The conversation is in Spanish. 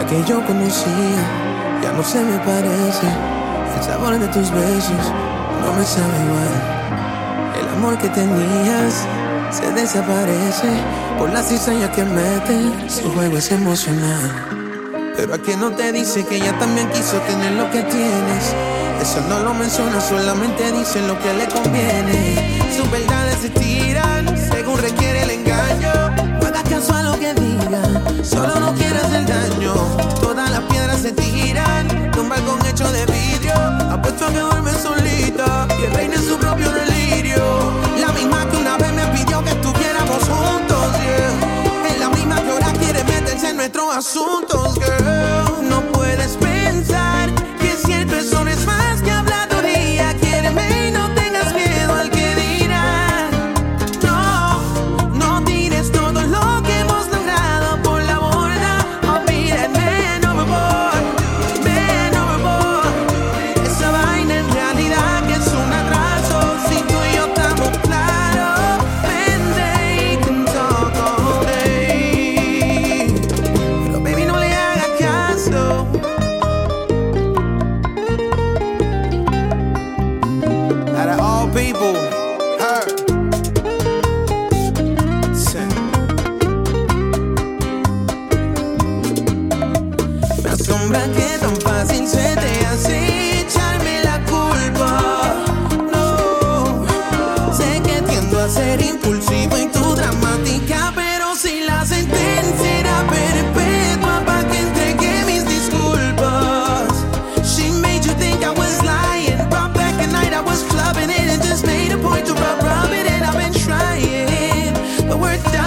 La que yo conocía ya no se me parece. El sabor de tus besos no me sabe igual. El amor que tenías se desaparece por la cizaña que mete. Su juego es emocional. Pero a quien no te dice que ella también quiso tener lo que tienes. Eso no lo menciona, solamente dice lo que le conviene. Sus verdades se tiran según requiere el engaño. No hagas caso a lo que digan, solo no quieras hacer daño. Todas las piedras se tiran de un balcón hecho de vidrio. Apuesto a que duerme solita y reina en su propio delirio. La misma que una vez me pidió que estuviéramos juntos, yeah. Es la misma que ahora quiere meterse en nuestros asuntos, girl. No puedes pensar que siempre son es más que habladuría. Quiéreme y no tengas miedo al que dirá. No, no tires todo lo que hemos logrado por la borda. Olvídame, no me voy, no me voy. Esa vaina en realidad que es un atraso. Si tú y yo estamos claros, vente y can talk all day. Pero baby, no le hagas caso. Out of all people, her. Me asombra que tan fácil se te hace echarme la culpa. No, sé que tiendo a ser impulsivo y tú dramática, pero si la sentencia era perpetua pa' que entregué mis disculpas. She made you think I was lying. Brought back a night I was clubbing it and just made a point to rub it, and I've been trying, but we're done.